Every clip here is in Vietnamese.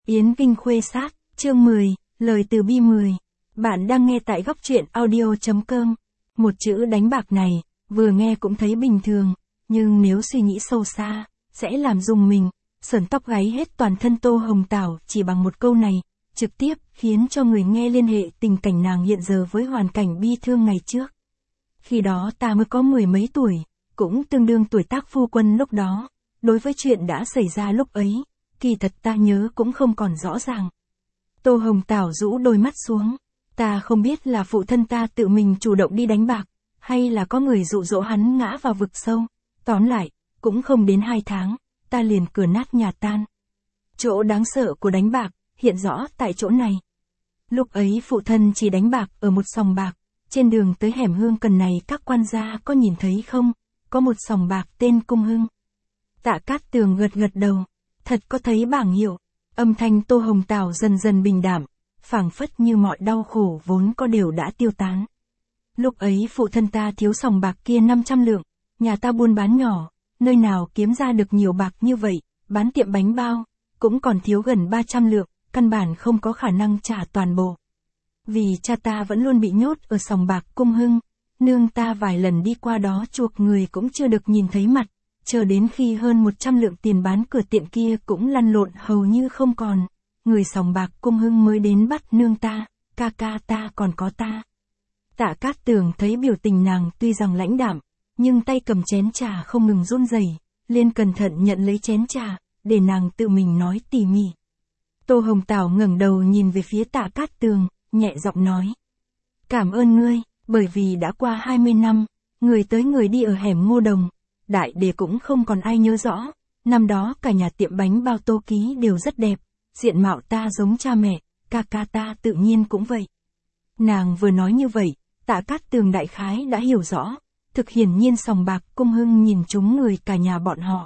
Yến Kinh Khuê Sát, chương 10, lời từ bi 10. Bạn đang nghe tại góc truyện audio.com. Một chữ đánh bạc này, vừa nghe cũng thấy bình thường, nhưng nếu suy nghĩ sâu xa, sẽ làm rùng mình, sởn tóc gáy hết toàn thân Tô Hồng Tảo chỉ bằng một câu này, trực tiếp khiến cho người nghe liên hệ tình cảnh nàng hiện giờ với hoàn cảnh bi thương ngày trước. Khi đó ta mới có mười mấy tuổi, cũng tương đương tuổi tác phu quân lúc đó, đối với chuyện đã xảy ra lúc ấy, kỳ thật ta nhớ cũng không còn rõ ràng. Tô Hồng Tảo rũ đôi mắt xuống, ta không biết là phụ thân ta tự mình chủ động đi đánh bạc, hay là có người dụ dỗ hắn ngã vào vực sâu, tóm lại, cũng không đến 2 tháng, ta liền cửa nát nhà tan. Chỗ đáng sợ của đánh bạc, hiện rõ tại chỗ này. Lúc ấy phụ thân chỉ đánh bạc ở một sòng bạc, trên đường tới hẻm Hương Cần này các quan gia có nhìn thấy không, có một sòng bạc tên Cung Hưng. Tạ Cát Tường gật gật đầu, thật có thấy bảng hiệu, âm thanh Tô Hồng Tảo dần dần bình đạm, phảng phất như mọi đau khổ vốn có đều đã tiêu tán. Lúc ấy phụ thân ta thiếu sòng bạc kia 500 lượng, nhà ta buôn bán nhỏ, nơi nào kiếm ra được nhiều bạc như vậy, bán tiệm bánh bao, cũng còn thiếu gần 300 lượng, căn bản không có khả năng trả toàn bộ. Vì cha ta vẫn luôn bị nhốt ở sòng bạc Cung Hưng, nương ta vài lần đi qua đó chuộc người cũng chưa được nhìn thấy mặt, chờ đến khi hơn 100 lượng tiền bán cửa tiệm kia cũng lăn lộn hầu như không còn, người sòng bạc Cung Hưng mới đến bắt nương ta, ca ca ta còn có ta. Tạ Cát Tường thấy biểu tình nàng tuy rằng lãnh đạm, nhưng tay cầm chén trà không ngừng run rẩy, liền cẩn thận nhận lấy chén trà, để nàng tự mình nói tỉ mỉ. Tô Hồng Tảo ngẩng đầu nhìn về phía Tạ Cát Tường, nhẹ giọng nói: "Cảm ơn ngươi, bởi vì đã qua 20 năm, người tới người đi ở hẻm Ngô Đồng, đại để cũng không còn ai nhớ rõ, năm đó cả nhà tiệm bánh bao Tô Ký đều rất đẹp, diện mạo ta giống cha mẹ, ca ca ta tự nhiên cũng vậy." Nàng vừa nói như vậy, Tạ Cát Tường đại khái đã hiểu rõ, thực hiển nhiên sòng bạc Cung Hưng nhìn trúng người cả nhà bọn họ.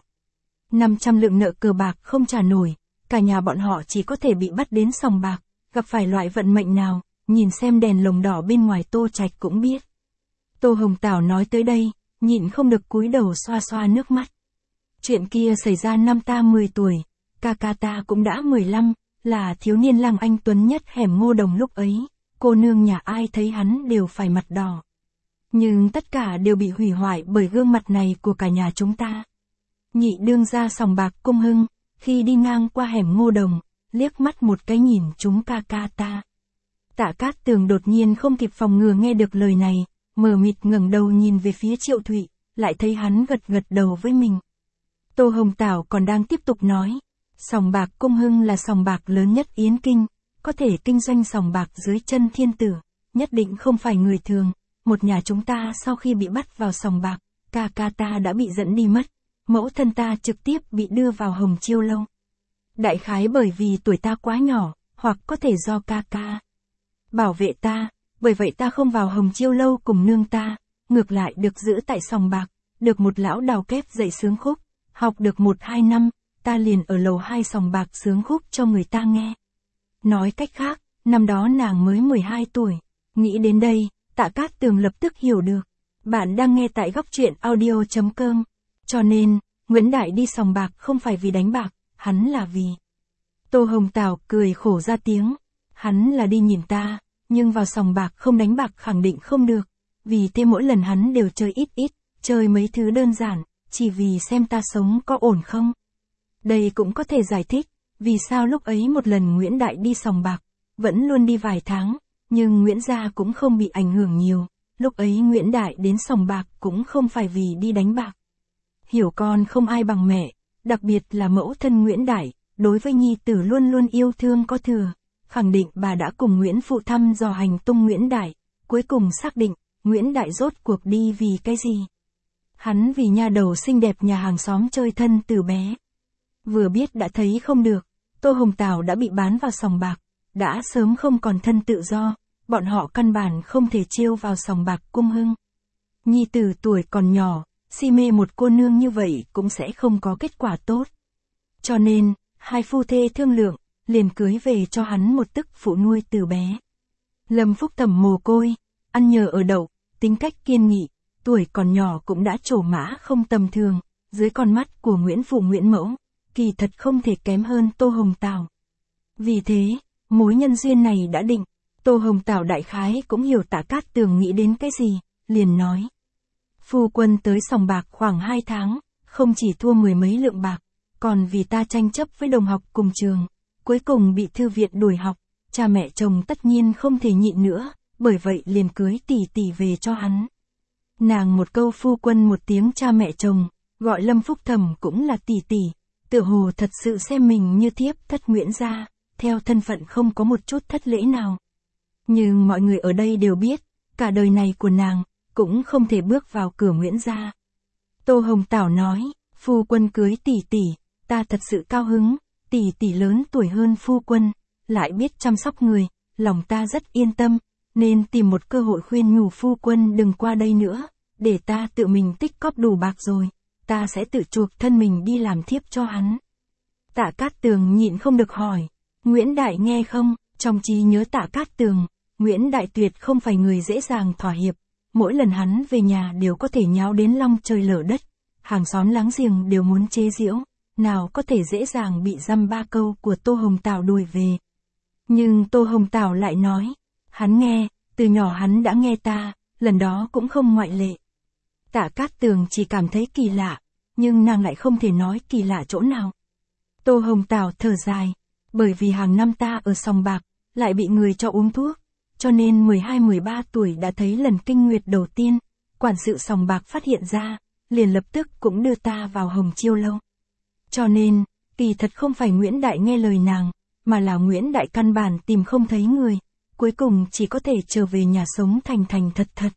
500 lượng nợ cờ bạc không trả nổi, cả nhà bọn họ chỉ có thể bị bắt đến sòng bạc, gặp phải loại vận mệnh nào, nhìn xem đèn lồng đỏ bên ngoài Tô Trạch cũng biết. Tô Hồng Tảo nói tới đây, nhịn không được cúi đầu xoa xoa nước mắt. Chuyện kia xảy ra năm ta 10 tuổi, ca ca ta cũng đã 15, là thiếu niên lang anh tuấn nhất hẻm Ngô Đồng lúc ấy, cô nương nhà ai thấy hắn đều phải mặt đỏ. Nhưng tất cả đều bị hủy hoại bởi gương mặt này của cả nhà chúng ta. Nhị đương gia sòng bạc Cung Hưng, khi đi ngang qua hẻm Ngô Đồng, liếc mắt một cái nhìn chúng ca ca ta. Tạ Cát Tường đột nhiên không kịp phòng ngừa nghe được lời này, mờ mịt ngẩng đầu nhìn về phía Triệu Thụy, lại thấy hắn gật gật đầu với mình. Tô Hồng Tảo còn đang tiếp tục nói, sòng bạc Cung Hưng là sòng bạc lớn nhất Yến Kinh, có thể kinh doanh sòng bạc dưới chân thiên tử, nhất định không phải người thường. Một nhà chúng ta sau khi bị bắt vào sòng bạc, ca ca ta đã bị dẫn đi mất, mẫu thân ta trực tiếp bị đưa vào Hồng Chiêu Lâu. Đại khái bởi vì tuổi ta quá nhỏ, hoặc có thể do ca ca bảo vệ ta, bởi vậy ta không vào Hồng Chiêu Lâu cùng nương ta, ngược lại được giữ tại sòng bạc, được một lão đào kép dạy sướng khúc, học được 1-2 năm, ta liền ở lầu 2 sòng bạc sướng khúc cho người ta nghe. Nói cách khác, năm đó nàng mới 12 tuổi, nghĩ đến đây, Tạ Cát Tường lập tức hiểu được. Bạn đang nghe tại góc truyện audio.com, cho nên, Nguyễn Đại đi sòng bạc không phải vì đánh bạc, hắn là vì... Tô Hồng Tảo cười khổ ra tiếng, hắn là đi nhìn ta, nhưng vào sòng bạc không đánh bạc khẳng định không được, vì thế mỗi lần hắn đều chơi ít ít, chơi mấy thứ đơn giản, chỉ vì xem ta sống có ổn không. Đây cũng có thể giải thích, vì sao lúc ấy một lần Nguyễn Đại đi sòng bạc, vẫn luôn đi vài tháng, nhưng Nguyễn gia cũng không bị ảnh hưởng nhiều, lúc ấy Nguyễn Đại đến sòng bạc cũng không phải vì đi đánh bạc. Hiểu con không ai bằng mẹ, đặc biệt là mẫu thân Nguyễn Đại, đối với nhi tử luôn luôn yêu thương có thừa, khẳng định bà đã cùng Nguyễn Phụ thăm dò hành tung Nguyễn Đại, cuối cùng xác định, Nguyễn Đại rốt cuộc đi vì cái gì. Hắn vì nha đầu xinh đẹp nhà hàng xóm chơi thân từ bé. Vừa biết đã thấy không được, Tô Hồng Tảo đã bị bán vào sòng bạc, đã sớm không còn thân tự do, bọn họ căn bản không thể trêu vào sòng bạc Cung Hưng. Nhi tử tuổi còn nhỏ, si mê một cô nương như vậy cũng sẽ không có kết quả tốt. Cho nên, hai phu thê thương lượng, liền cưới về cho hắn một tức phụ nuôi từ bé. Lâm Phúc Thẩm mồ côi, ăn nhờ ở đậu, tính cách kiên nghị, tuổi còn nhỏ cũng đã trổ mã không tầm thường, dưới con mắt của Nguyễn Phụ Nguyễn Mẫu, kỳ thật không thể kém hơn Tô Hồng Tảo. Vì thế, mối nhân duyên này đã định. Tô Hồng Tảo đại khái cũng hiểu Tạ Cát Tường nghĩ đến cái gì, liền nói. Phu quân tới sòng bạc khoảng 2 tháng, không chỉ thua 10 mấy lượng bạc, còn vì ta tranh chấp với đồng học cùng trường, cuối cùng bị thư viện đuổi học, cha mẹ chồng tất nhiên không thể nhịn nữa, bởi vậy liền cưới tỷ tỷ về cho hắn. Nàng một câu phu quân một tiếng cha mẹ chồng, gọi Lâm Phúc Thẩm cũng là tỷ tỷ, tựa hồ thật sự xem mình như thiếp thất Nguyễn gia, theo thân phận không có một chút thất lễ nào. Nhưng mọi người ở đây đều biết, cả đời này của nàng, cũng không thể bước vào cửa Nguyễn gia. Tô Hồng Tảo nói, phu quân cưới tỷ tỷ, ta thật sự cao hứng, tỷ tỷ lớn tuổi hơn phu quân, lại biết chăm sóc người, lòng ta rất yên tâm, nên tìm một cơ hội khuyên nhủ phu quân đừng qua đây nữa, để ta tự mình tích cóp đủ bạc rồi, ta sẽ tự chuộc thân mình đi làm thiếp cho hắn. Tạ Cát Tường nhịn không được hỏi, Nguyễn Đại nghe không? Trong trí nhớ Tạ Cát Tường, Nguyễn Đại tuyệt không phải người dễ dàng thỏa hiệp, mỗi lần hắn về nhà đều có thể nháo đến long trời lở đất, hàng xóm láng giềng đều muốn chế giễu, nào có thể dễ dàng bị dăm ba câu của Tô Hồng Tảo đuổi về. Nhưng Tô Hồng Tảo lại nói, hắn nghe, từ nhỏ hắn đã nghe ta, lần đó cũng không ngoại lệ. Tạ Cát Tường chỉ cảm thấy kỳ lạ, nhưng nàng lại không thể nói kỳ lạ chỗ nào. Tô Hồng Tảo thở dài, bởi vì hàng năm ta ở sòng bạc, lại bị người cho uống thuốc, cho nên 12-13 tuổi đã thấy lần kinh nguyệt đầu tiên, quản sự sòng bạc phát hiện ra, liền lập tức cũng đưa ta vào Hồng Chiêu Lâu. Cho nên, kỳ thật không phải Nguyễn Đại nghe lời nàng, mà là Nguyễn Đại căn bản tìm không thấy người, cuối cùng chỉ có thể trở về nhà sống thành thành thật thật.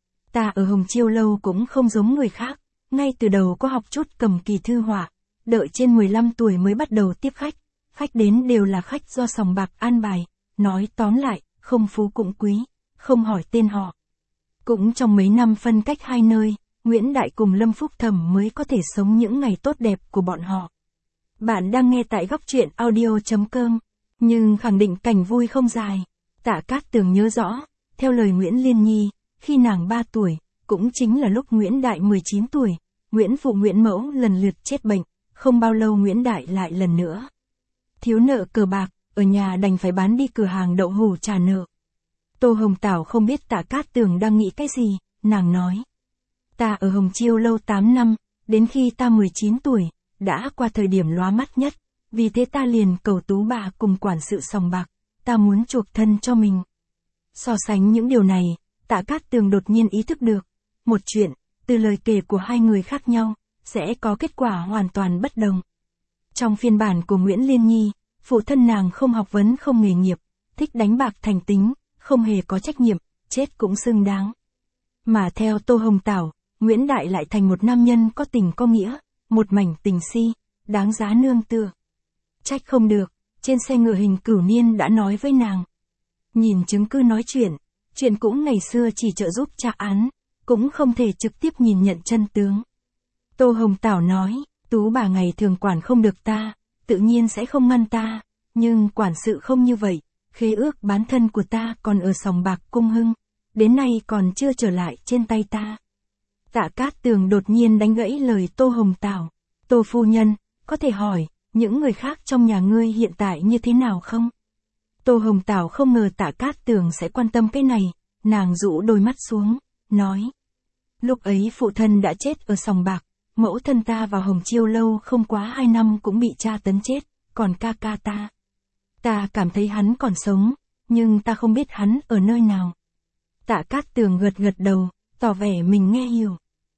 Ta ở Hồng Chiêu Lâu cũng không giống người khác, ngay từ đầu có học chút cầm kỳ thư họa, đợi trên 15 tuổi mới bắt đầu tiếp khách, khách đến đều là khách do sòng bạc an bài, nói tóm lại, không phú cũng quý, không hỏi tên họ. Cũng trong mấy năm phân cách hai nơi, Nguyễn Đại cùng Lâm Phúc Thẩm mới có thể sống những ngày tốt đẹp của bọn họ. Bạn đang nghe tại góc truyện audio.com, nhưng khẳng định cảnh vui không dài. Tạ Cát Tường nhớ rõ, theo lời Nguyễn Liên Nhi, khi nàng 3 tuổi, cũng chính là lúc Nguyễn Đại 19 tuổi, Nguyễn Phụ Nguyễn Mẫu lần lượt chết bệnh, không bao lâu Nguyễn Đại lại lần nữa thiếu nợ cờ bạc, ở nhà đành phải bán đi cửa hàng đậu hũ trả nợ. Tô Hồng Tảo không biết Tạ Cát Tường đang nghĩ cái gì, nàng nói. Ta ở Hồng Chiêu Lâu 8 năm, đến khi ta 19 tuổi, đã qua thời điểm lóa mắt nhất, vì thế ta liền cầu tú bà cùng quản sự sòng bạc, ta muốn chuộc thân cho mình. So sánh những điều này, Tạ Cát Tường đột nhiên ý thức được, một chuyện, từ lời kể của hai người khác nhau, sẽ có kết quả hoàn toàn bất đồng. Trong phiên bản của Nguyễn Liên Nhi, phụ thân nàng không học vấn không nghề nghiệp, thích đánh bạc thành tính, không hề có trách nhiệm, chết cũng xứng đáng. Mà theo Tô Hồng Tảo, Nguyễn Đại lại thành một nam nhân có tình có nghĩa, một mảnh tình si, đáng giá nương tựa. Trách không được, trên xe ngựa hình cửu niên đã nói với nàng. Nhìn chứng cứ nói chuyện cũng ngày xưa chỉ trợ giúp tra án, cũng không thể trực tiếp nhìn nhận chân tướng. Tô Hồng Tảo nói, tú bà ngày thường quản không được ta, tự nhiên sẽ không ngăn ta, nhưng quản sự không như vậy, khế ước bán thân của ta còn ở sòng bạc Cung Hưng, đến nay còn chưa trở lại trên tay ta. Tạ Cát Tường đột nhiên đánh gãy lời Tô Hồng Tảo, Tô phu nhân, có thể hỏi, những người khác trong nhà ngươi hiện tại như thế nào không? Tô Hồng Tảo không ngờ Tạ Cát Tường sẽ quan tâm cái này, nàng rũ đôi mắt xuống, nói. Lúc ấy phụ thân đã chết ở sòng bạc, mẫu thân ta vào Hồng Chiêu Lâu không quá 2 năm cũng bị tra tấn chết, còn ca ca ta. Ta cảm thấy hắn còn sống, nhưng ta không biết hắn ở nơi nào. Tạ Cát Tường gật gật đầu, tỏ vẻ mình nghe hiểu.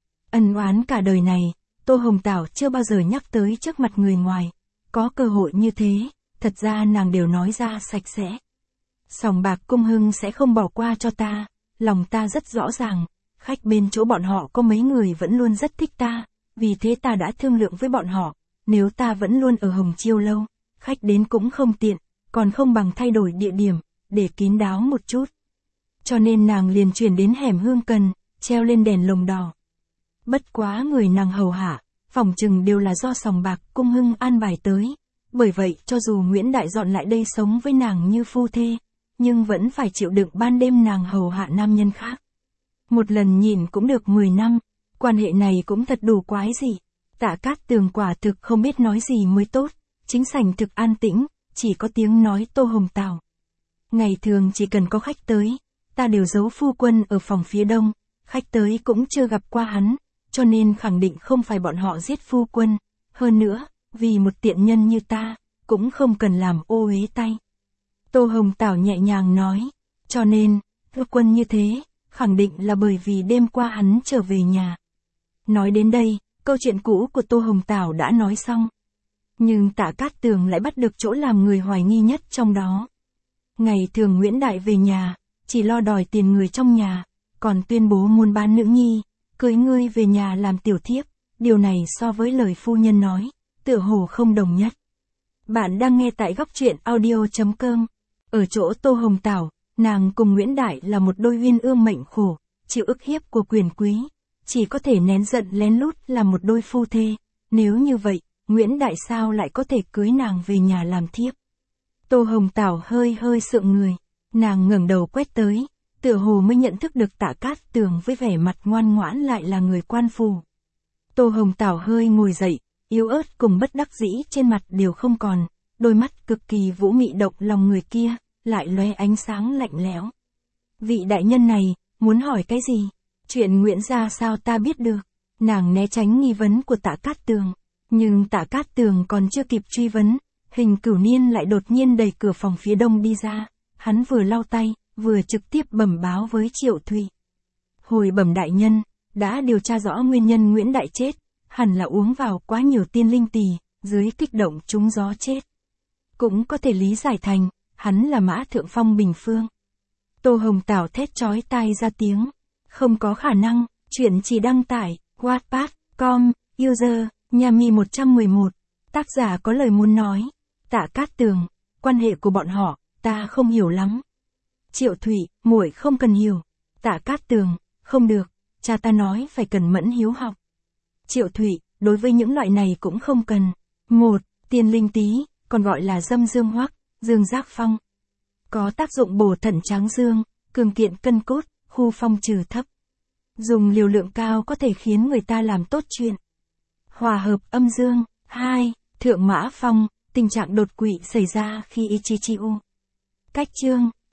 Ân oán cả đời này, Tô Hồng Tảo chưa bao giờ nhắc tới trước mặt người ngoài, có cơ hội như thế, thật ra nàng đều nói ra sạch sẽ. Sòng bạc Cung Hưng sẽ không bỏ qua cho ta, lòng ta rất rõ ràng, khách bên chỗ bọn họ có mấy người vẫn luôn rất thích ta, vì thế ta đã thương lượng với bọn họ, nếu ta vẫn luôn ở Hồng Chiêu Lâu, khách đến cũng không tiện, còn không bằng thay đổi địa điểm, để kín đáo một chút. Cho nên nàng liền chuyển đến hẻm Hương Cần, treo lên đèn lồng đỏ. Bất quá người nàng hầu hạ, phỏng chừng đều là do sòng bạc Cung Hưng an bài tới, bởi vậy cho dù Nguyễn Đại dọn lại đây sống với nàng như phu thê, nhưng vẫn phải chịu đựng ban đêm nàng hầu hạ nam nhân khác. Một lần nhìn cũng được 10 năm, quan hệ này cũng thật đủ quái gì. Tạ Cát Tường quả thực không biết nói gì mới tốt, chính sảnh thực an tĩnh, chỉ có tiếng nói Tô Hồng Tảo. Ngày thường chỉ cần có khách tới, ta đều giấu phu quân ở phòng phía đông, khách tới cũng chưa gặp qua hắn, cho nên khẳng định không phải bọn họ giết phu quân. Hơn nữa, vì một tiện nhân như ta, cũng không cần làm ô uế tay. Tô Hồng Tảo nhẹ nhàng nói, cho nên, phu quân như thế, khẳng định là bởi vì đêm qua hắn trở về nhà. Nói đến đây, câu chuyện cũ của Tô Hồng Tảo đã nói xong. Nhưng Tạ Cát Tường lại bắt được chỗ làm người hoài nghi nhất trong đó. Ngày thường Nguyễn Đại về nhà, chỉ lo đòi tiền người trong nhà, còn tuyên bố muốn bán nữ nhi, cưới ngươi về nhà làm tiểu thiếp, điều này so với lời phu nhân nói, tựa hồ không đồng nhất. Bạn đang nghe tại góc truyện audio.com. Ở chỗ Tô Hồng Tảo, nàng cùng Nguyễn Đại là một đôi uyên ương mệnh khổ, chịu ức hiếp của quyền quý, chỉ có thể nén giận lén lút là một đôi phu thê. Nếu như vậy, Nguyễn Đại sao lại có thể cưới nàng về nhà làm thiếp? Tô Hồng Tảo hơi hơi sượng người, nàng ngẩng đầu quét tới, tựa hồ mới nhận thức được Tạ Cát Tường với vẻ mặt ngoan ngoãn lại là người quan phủ. Tô Hồng Tảo hơi ngồi dậy, yếu ớt cùng bất đắc dĩ trên mặt đều không còn, đôi mắt cực kỳ vũ mị động lòng người kia, lại lóe ánh sáng lạnh lẽo. Vị đại nhân này, muốn hỏi cái gì? Chuyện Nguyễn gia sao ta biết được? Nàng né tránh nghi vấn của Tạ Cát Tường, nhưng Tạ Cát Tường còn chưa kịp truy vấn, Hình Cửu Niên lại đột nhiên đẩy cửa phòng phía đông đi ra, hắn vừa lau tay, vừa trực tiếp bẩm báo với Triệu Thụy. Hồi bẩm đại nhân, đã điều tra rõ nguyên nhân Nguyễn Đại chết, hẳn là uống vào quá nhiều tiên linh tỳ, dưới kích động trúng gió chết. Cũng có thể lý giải thành, hắn là Mã Thượng Phong Bình Phương. Tô Hồng Tảo thét chói tai ra tiếng, không có khả năng, chuyện chỉ đăng tải, Wattpad.com, user, Nhami 111, tác giả có lời muốn nói, Tạ Cát Tường, quan hệ của bọn họ, ta không hiểu lắm. Triệu Thụy, muội không cần hiểu. Tạ Cát Tường, không được, cha ta nói phải cần mẫn hiếu học. Triệu Thụy, đối với những loại này cũng không cần. 1. Tiên linh tý, còn gọi là dâm dương hoắc, dương giác phong. Có tác dụng bổ thận tráng dương, cường kiện cân cốt, khu phong trừ thấp. Dùng liều lượng cao có thể khiến người ta làm tốt chuyện. Hòa hợp âm dương. 2. Thượng mã phong, tình trạng đột quỵ xảy ra khi Ichichiu. Cách chương.